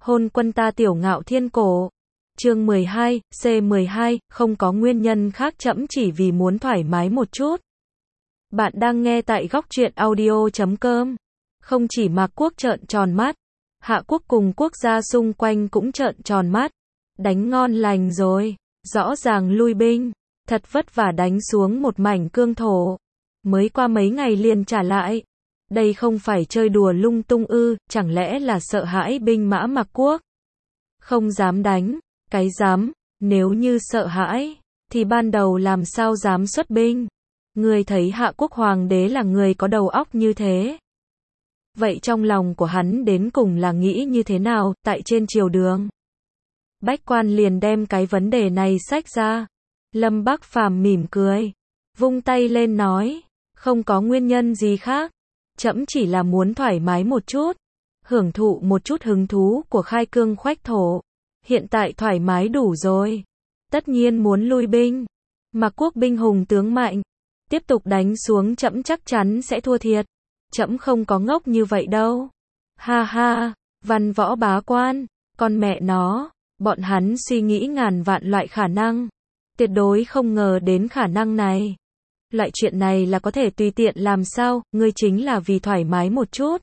Hôn quân ta tiểu ngạo thiên cổ. Chương 12, C12, không có nguyên nhân khác trẫm chỉ vì muốn thoải mái một chút. Bạn đang nghe tại góc truyện audio.com. Không chỉ Mạc Quốc trợn tròn mắt, Hạ Quốc cùng quốc gia xung quanh cũng trợn tròn mắt. Đánh ngon lành rồi, rõ ràng lui binh, thật vất vả đánh xuống một mảnh cương thổ. Mới qua mấy ngày liền trả lại. Đây không phải chơi đùa lung tung ư, chẳng lẽ là sợ hãi binh mã Mạc Quốc? Không dám đánh, cái dám, nếu như sợ hãi, thì ban đầu làm sao dám xuất binh? Người thấy Hạ Quốc hoàng đế là người có đầu óc như thế. Vậy trong lòng của hắn đến cùng là nghĩ như thế nào, tại trên triều đường? Bách quan liền đem cái vấn đề này xách ra. Lâm Bắc Phàm mỉm cười, vung tay lên nói, không có nguyên nhân gì khác. Trẫm chỉ là muốn thoải mái một chút, hưởng thụ một chút hứng thú của khai cương khoách thổ. Hiện tại thoải mái đủ rồi. Tất nhiên muốn lui binh. Mạc Quốc binh hùng tướng mạnh, tiếp tục đánh xuống trẫm chắc chắn sẽ thua thiệt. Trẫm không có ngốc như vậy đâu. Ha ha, văn võ bá quan, con mẹ nó, bọn hắn suy nghĩ ngàn vạn loại khả năng. Tuyệt đối không ngờ đến khả năng này. Loại chuyện này là có thể tùy tiện làm sao, ngươi chính là vì thoải mái một chút.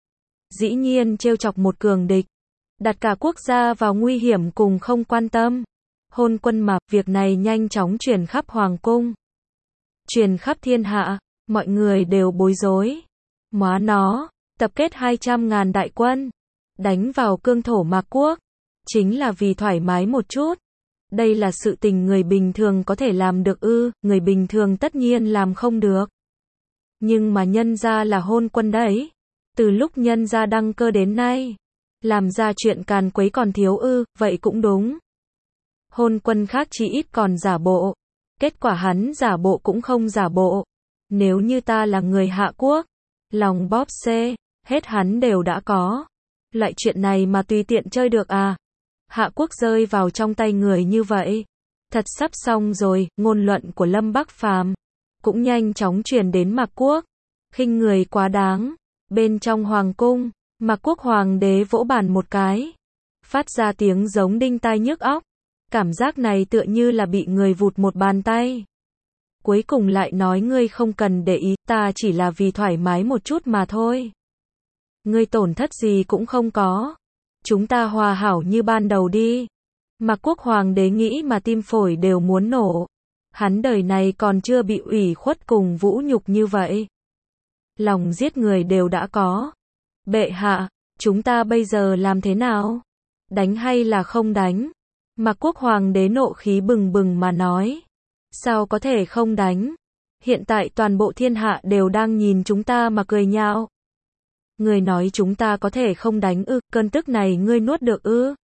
Dĩ nhiên trêu chọc một cường địch, đặt cả quốc gia vào nguy hiểm cùng không quan tâm. Hôn quân mà, việc này nhanh chóng truyền khắp hoàng cung. Truyền khắp thiên hạ, mọi người đều bối rối. Móa nó, tập kết 200.000 đại quân, đánh vào cương thổ Mạc Quốc, chính là vì thoải mái một chút. Đây là sự tình người bình thường có thể làm được ư, người bình thường tất nhiên làm không được. Nhưng mà nhân gia là hôn quân đấy. Từ lúc nhân gia đăng cơ đến nay, làm ra chuyện càn quấy còn thiếu ư, vậy cũng đúng. Hôn quân khác chỉ ít còn giả bộ. Kết quả hắn giả bộ cũng không giả bộ. Nếu như ta là người Hạ Quốc, lòng bóp xê, hết hắn đều đã có. Loại chuyện này mà tùy tiện chơi được à? Hạ Quốc rơi vào trong tay người như vậy, thật sắp xong rồi. Ngôn luận của Lâm Bắc Phàm cũng nhanh chóng truyền đến Mạc Quốc. Khinh người quá đáng. Bên trong hoàng cung, Mạc Quốc hoàng đế vỗ bàn một cái, phát ra tiếng giống đinh tai nhức óc. Cảm giác này tựa như là bị người vụt một bàn tay. Cuối cùng lại nói ngươi không cần để ý, ta chỉ là vì thoải mái một chút mà thôi. Ngươi tổn thất gì cũng không có. Chúng ta hòa hảo như ban đầu đi. Mạc Quốc hoàng đế nghĩ mà tim phổi đều muốn nổ. Hắn đời này còn chưa bị ủy khuất cùng vũ nhục như vậy. Lòng giết người đều đã có. Bệ hạ, chúng ta bây giờ làm thế nào? Đánh hay là không đánh? Mạc Quốc hoàng đế nộ khí bừng bừng mà nói. Sao có thể không đánh? Hiện tại toàn bộ thiên hạ đều đang nhìn chúng ta mà cười nhạo. Người nói chúng ta có thể không đánh ư, cơn tức này ngươi nuốt được ư?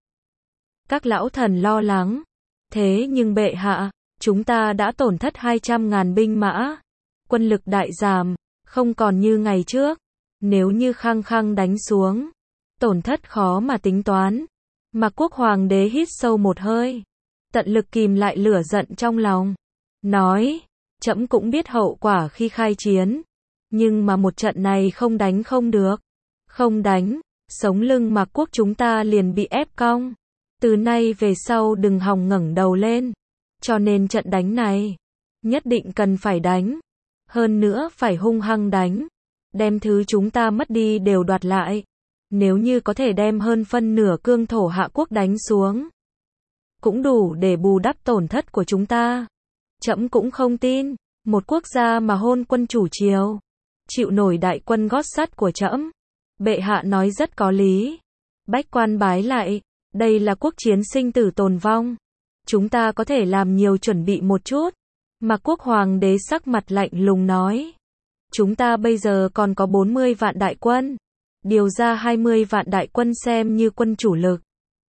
Các lão thần lo lắng. Thế nhưng bệ hạ, chúng ta đã tổn thất 200.000 binh mã. Quân lực đại giảm, không còn như ngày trước. Nếu như khăng khăng đánh xuống, tổn thất khó mà tính toán. Mạc Quốc hoàng đế hít sâu một hơi, tận lực kìm lại lửa giận trong lòng. Nói, trẫm cũng biết hậu quả khi khai chiến. Nhưng mà một trận này không đánh không được. Không đánh, sống lưng Mạc Quốc chúng ta liền bị ép cong. Từ nay về sau đừng hòng ngẩng đầu lên. Cho nên trận đánh này, nhất định cần phải đánh. Hơn nữa phải hung hăng đánh. Đem thứ chúng ta mất đi đều đoạt lại. Nếu như có thể đem hơn phân nửa cương thổ Hạ Quốc đánh xuống, cũng đủ để bù đắp tổn thất của chúng ta. Trẫm cũng không tin, một quốc gia mà hôn quân chủ triều, chịu nổi đại quân gót sắt của trẫm. Bệ hạ nói rất có lý. Bách quan bái lại, đây là quốc chiến sinh tử tồn vong. Chúng ta có thể làm nhiều chuẩn bị một chút. Mạc Quốc hoàng đế sắc mặt lạnh lùng nói. Chúng ta bây giờ còn có 40 vạn đại quân. Điều ra 20 vạn đại quân xem như quân chủ lực.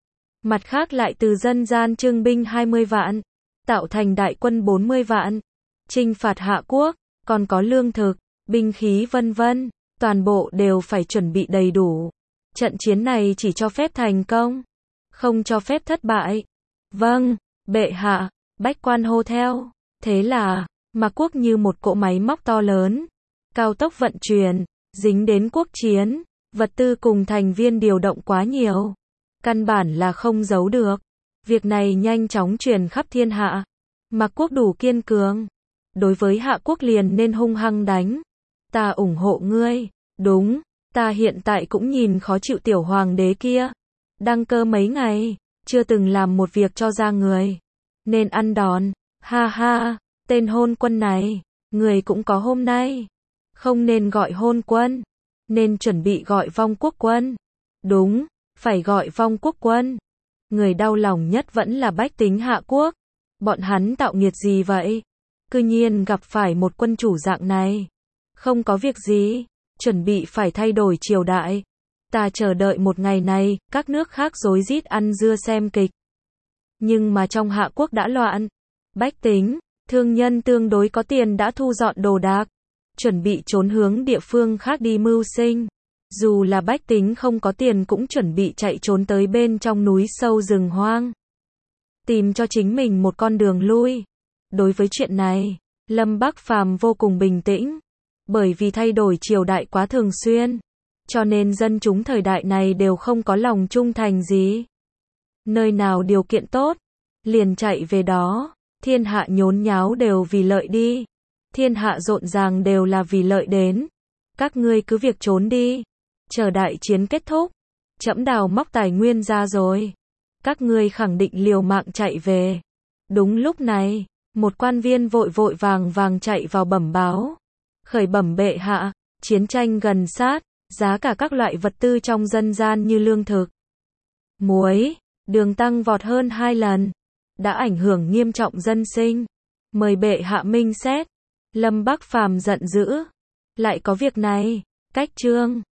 Mặt khác lại từ dân gian trưng binh 20 vạn. Tạo thành đại quân 40 vạn. Chinh phạt Hạ Quốc, còn có lương thực, binh khí vân vân. Toàn bộ đều phải chuẩn bị đầy đủ. Trận chiến này chỉ cho phép thành công, không cho phép thất bại. Vâng, bệ hạ, bách quan hô theo. Thế là, Mạc Quốc như một cỗ máy móc to lớn, cao tốc vận chuyển, dính đến quốc chiến, vật tư cùng thành viên điều động quá nhiều. Căn bản là không giấu được. Việc này nhanh chóng truyền khắp thiên hạ. Mạc quốc đủ kiên cường. Đối với Hạ quốc liền nên hung hăng đánh. Ta ủng hộ ngươi. Đúng, ta hiện tại cũng nhìn khó chịu tiểu hoàng đế kia. Đăng cơ mấy ngày, chưa từng làm một việc cho ra người. Nên ăn đòn. Ha ha, tên hôn quân này, người cũng có hôm nay. Không nên gọi hôn quân, nên chuẩn bị gọi vong quốc quân. Đúng, phải gọi vong quốc quân. Người đau lòng nhất vẫn là bách tính Hạ quốc. Bọn hắn tạo nghiệt gì vậy? Cư nhiên gặp phải một quân chủ dạng này. Không có việc gì, chuẩn bị phải thay đổi triều đại. Ta chờ đợi một ngày này, các nước khác rối rít ăn dưa xem kịch. Nhưng mà trong Hạ quốc đã loạn. Bách tính, thương nhân tương đối có tiền đã thu dọn đồ đạc, chuẩn bị trốn hướng địa phương khác đi mưu sinh. Dù là bách tính không có tiền cũng chuẩn bị chạy trốn tới bên trong núi sâu rừng hoang. Tìm cho chính mình một con đường lui. Đối với chuyện này, Lâm Bắc Phàm vô cùng bình tĩnh. Bởi vì thay đổi triều đại quá thường xuyên. Cho nên dân chúng thời đại này đều không có lòng trung thành gì. Nơi nào điều kiện tốt, liền chạy về đó. Thiên hạ nhốn nháo đều vì lợi đi. Thiên hạ rộn ràng đều là vì lợi đến. Các ngươi cứ việc trốn đi. Chờ đại chiến kết thúc. Trẫm đào móc tài nguyên ra rồi. Các ngươi khẳng định liều mạng chạy về. Đúng lúc này, một quan viên vội vội vàng vàng chạy vào bẩm báo. Khởi bẩm bệ hạ, chiến tranh gần sát, giá cả các loại vật tư trong dân gian như lương thực, muối, đường tăng vọt hơn 2 lần. Đã ảnh hưởng nghiêm trọng dân sinh. Mời bệ hạ minh xét. Lâm Bắc Phàm giận dữ. Lại có việc này. Cách chương